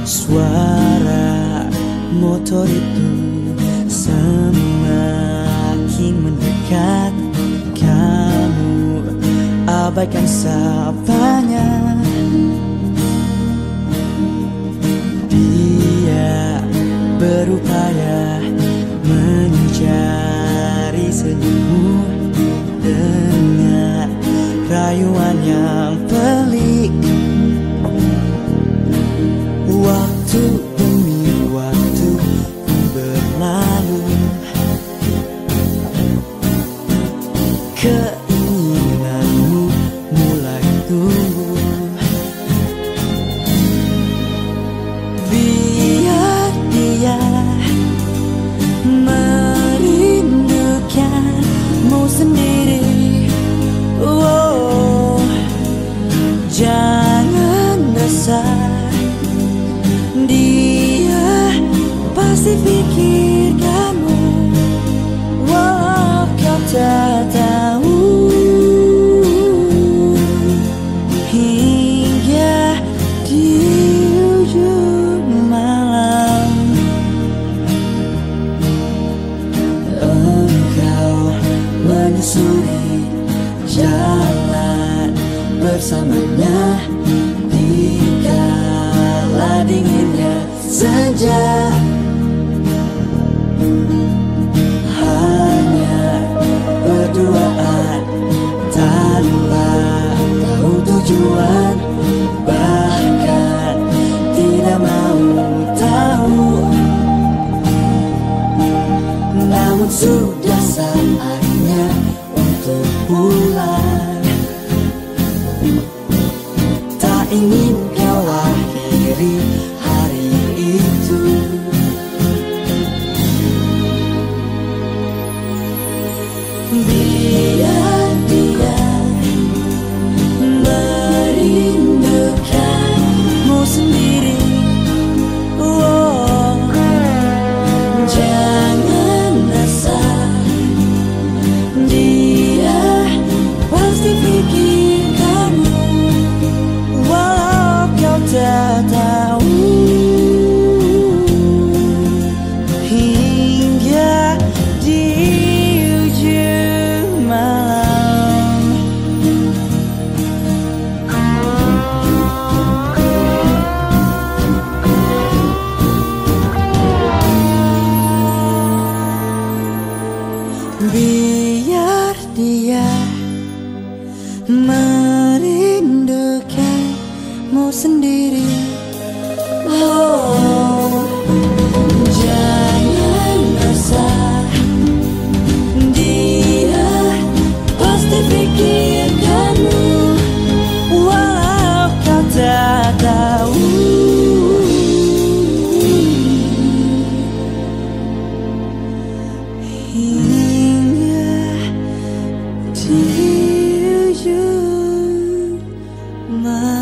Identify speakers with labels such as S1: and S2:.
S1: Suara motor itu semakin mendekat. Kamu abaikan sapanya. Dia berupaya mencari senyummu dengan rayuan yang pelik. Waktu demi waktu berlalu, keinginanmu mulai tumbuh. Biar dia merindukanmu sendiri. Oh, jangan resah, dia pasti pikirkanmu. Wow, kau tak tahu hingga di ujung malam engkau menyusuri jalan bersamanya. Di kala dinginnya saja, hanya berduaan tanpa tahu tujuan, bahkan tidak mau tahu. Namun sudah saatnya untuk pulang. Tak ingin kau akhiri hari itu. Biar dia merindukanmu sendiri. Oh, jangan resah, dia pasti pikirkanmu. Walau kau tak tahu hingga di ujung malam. Biar dia merindukanmu sendiri. Oh, jangan resah, dia pasti pikirkanmu. Walau kau tak tahu hingga di ujung malam.